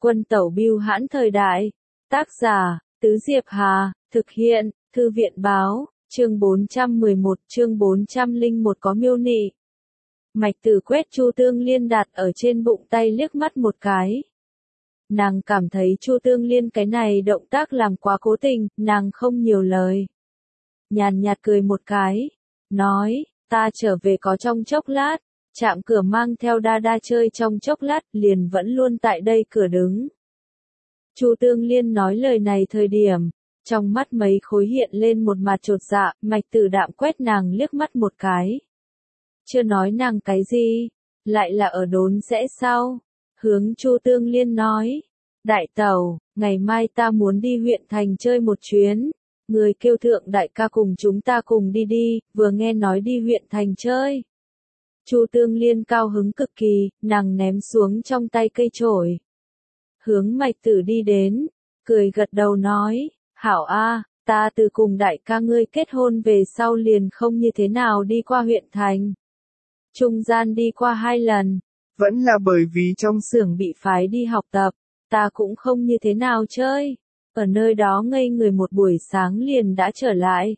Quân tẩu bưu hãn thời đại. Tác giả, Tứ Diệp Hà, thực hiện, Thư viện báo, chương 411, chương 401 có miêu nị. Mạch Tử quét Chu Tương Liên đặt ở trên bụng tay liếc mắt một cái. Nàng cảm thấy Chu Tương Liên cái này động tác làm quá cố tình, nàng không nhiều lời. Nhàn nhạt cười một cái, nói, ta trở về có trong chốc lát, chạm cửa mang theo đa đa chơi trong chốc lát, liền vẫn luôn tại đây cửa đứng. Chu Tương Liên nói lời này thời điểm, trong mắt mấy khối hiện lên một mặt chột dạ, Mạch Tử đạm quét nàng liếc mắt một cái. Chưa nói nàng cái gì, lại là ở đốn rẽ sau, hướng Chu Tương Liên nói, đại tẩu, ngày mai ta muốn đi huyện thành chơi một chuyến, người kêu thượng đại ca cùng chúng ta cùng đi đi, vừa nghe nói đi huyện thành chơi. Chu Tương Liên cao hứng cực kỳ, nàng ném xuống trong tay cây chổi. Hướng Mạch Tử đi đến, cười gật đầu nói, hảo a, ta từ cùng đại ca ngươi kết hôn về sau liền không như thế nào đi qua huyện thành. Trung gian đi qua 2 lần, vẫn là bởi vì trong xưởng bị phái đi học tập, ta cũng không như thế nào chơi, ở nơi đó ngây người một buổi sáng liền đã trở lại.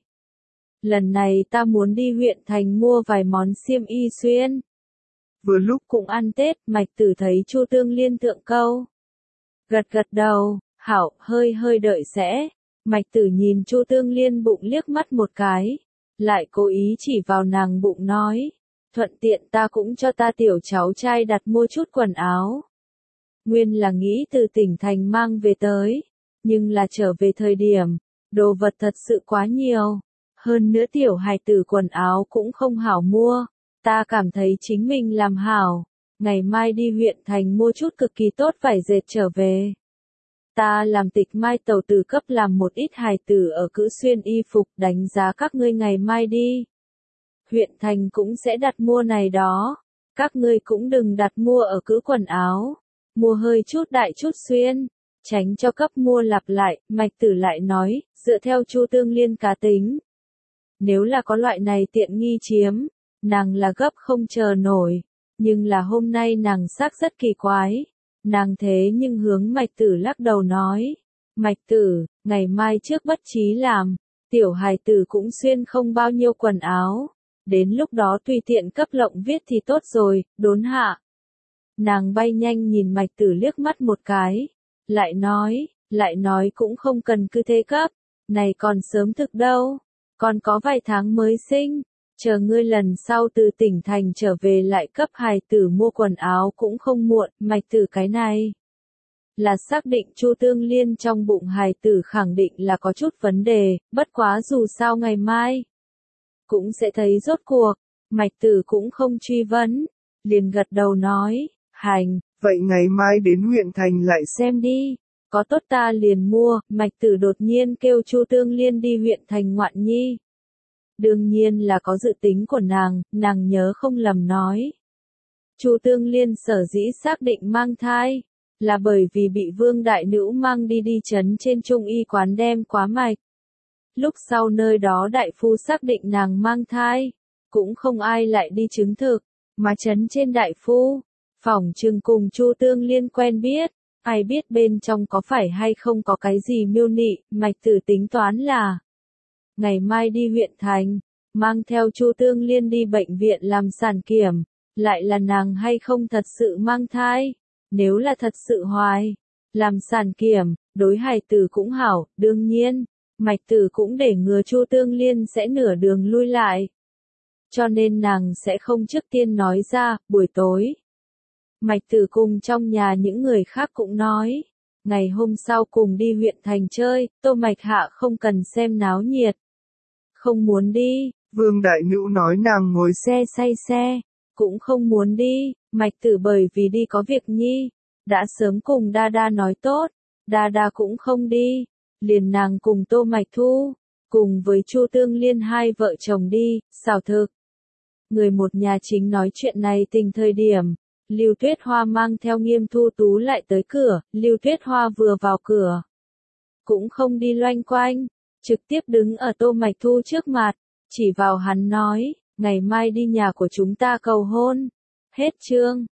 Lần này ta muốn đi huyện thành mua vài món xiêm y xuyên. Vừa lúc cũng ăn Tết, Mạch Tử thấy Chu Tương Liên thượng câu. Gật gật đầu, hảo, hơi hơi đợi sẽ. Mạch Tử nhìn Chu Tương Liên bụng liếc mắt một cái, lại cố ý chỉ vào nàng bụng nói, thuận tiện ta cũng cho ta tiểu cháu trai đặt mua chút quần áo. Nguyên là nghĩ từ tỉnh thành mang về tới, nhưng là trở về thời điểm, đồ vật thật sự quá nhiều. Hơn nữa tiểu hài tử quần áo cũng không hảo mua, ta cảm thấy chính mình làm hảo, ngày mai đi huyện thành mua chút cực kỳ tốt vải dệt trở về. Ta làm tịch mai tàu tử cấp làm một ít hài tử ở cữ xuyên y phục, đánh giá các ngươi ngày mai đi. Huyện thành cũng sẽ đặt mua này đó, các ngươi cũng đừng đặt mua ở cữ quần áo, mua hơi chút đại chút xuyên, tránh cho cấp mua lặp lại. Mạch Tử lại nói, dựa theo Chu Tương Liên cá tính. Nếu là có loại này tiện nghi chiếm, nàng là gấp không chờ nổi, nhưng là hôm nay nàng sắc rất kỳ quái. Nàng thế nhưng hướng Mạch Tử lắc đầu nói, Mạch Tử, ngày mai trước bất trí làm, tiểu hài tử cũng xuyên không bao nhiêu quần áo, đến lúc đó tùy tiện cấp lộng viết thì tốt rồi, đốn hạ. Nàng bay nhanh nhìn Mạch Tử liếc mắt một cái, lại nói cũng không cần cứ thế cấp, này còn sớm thực đâu, còn có vài tháng mới sinh. Chờ ngươi lần sau từ tỉnh thành trở về lại cấp hài tử mua quần áo cũng không muộn. Mạch Tử cái này là xác định Chu Tương Liên trong bụng hài tử khẳng định là có chút vấn đề, bất quá dù sao ngày mai cũng sẽ thấy rốt cuộc. Mạch Tử cũng không truy vấn, liền gật đầu nói, hành, vậy ngày mai đến huyện thành lại xem đi, có tốt ta liền mua. Mạch Tử đột nhiên kêu Chu Tương Liên đi huyện thành ngoạn nhi. Đương nhiên là có dự tính của nàng nhớ không lầm nói. Chu Tương Liên sở dĩ xác định mang thai, là bởi vì bị Vương Đại Nữ mang đi trấn trên trung y quán đem quá mạch. Lúc sau nơi đó đại phu xác định nàng mang thai, cũng không ai lại đi chứng thực, mà trấn trên đại phu, phỏng chừng cùng Chu Tương Liên quen biết, ai biết bên trong có phải hay không có cái gì miêu nị. Mạch Tử tính toán là ngày mai đi huyện thành, mang theo Chu Tương Liên đi bệnh viện làm sản kiểm, lại là nàng hay không thật sự mang thai, nếu là thật sự hoài, làm sản kiểm, đối hài tử cũng hảo. Đương nhiên, Mạch Tử cũng để ngừa Chu Tương Liên sẽ nửa đường lui lại, cho nên nàng sẽ không trước tiên nói ra. Buổi tối, Mạch Tử cùng trong nhà những người khác cũng nói, ngày hôm sau cùng đi huyện thành chơi. Tô Mạch Hạ không cần xem náo nhiệt, không muốn đi. Vương Đại Nữ nói nàng ngồi xe say xe, cũng không muốn đi. Mạch Tử bởi vì đi có việc nhi, đã sớm cùng Đa Đa nói tốt, Đa Đa cũng không đi, liền nàng cùng Tô Mạch Thu, cùng với Chu Tương Liên hai vợ chồng đi. Xảo thực, người một nhà chính nói chuyện này tình thời điểm, Lưu Tuyết Hoa mang theo Nghiêm Thu Tú lại tới cửa. Lưu Tuyết Hoa vừa vào cửa, cũng không đi loanh quanh, trực tiếp đứng ở Tô Mạch Thu trước mặt, chỉ vào hắn nói, ngày mai đi nhà của chúng ta cầu hôn. Hết chương.